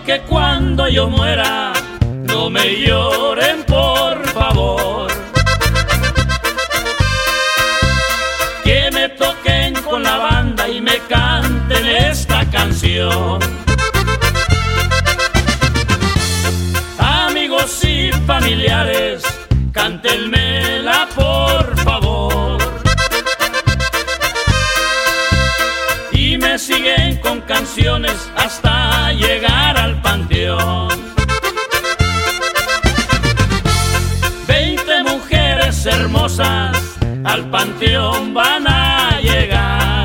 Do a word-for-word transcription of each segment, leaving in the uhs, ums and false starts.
que cuando yo muera no me lloren, por favor. Que me toquen con la banda y me canten esta canción. Amigos y familiares, cántenmela por favor. Y me siguen con canciones hasta llegar al panteón. Veinte mujeres hermosas al panteón van a llegar,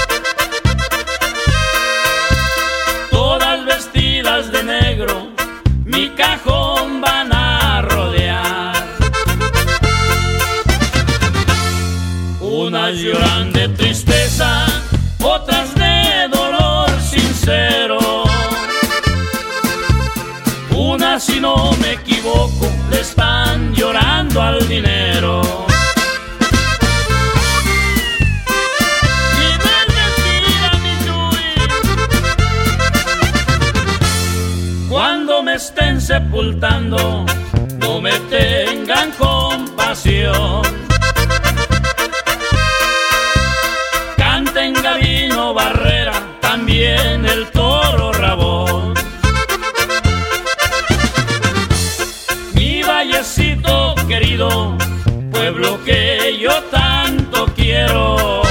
todas vestidas de negro, mi cajón van a rodear. Unas lloran de tristeza, otras de dolor sincero. Unas, si no me equivoco, le están llorando al dinero. Y no es mentira, mi Chuy. Cuando me estén sepultando, no me tengan compasión. Canten Gabino Barrera, también el Toro Rabón. Mi vallecito querido, pueblo que yo tanto quiero,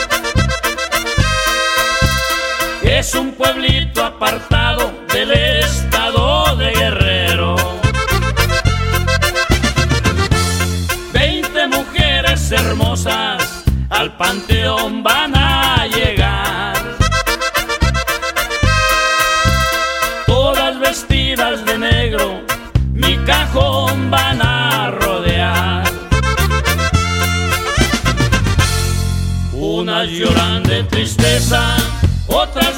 es un pueblito apartado del estado de Guerrero. Veinte mujeres hermosas al panteón van a llegar, todas vestidas de negro, mi cajón van a rodear. Unas lloran de tristeza, otras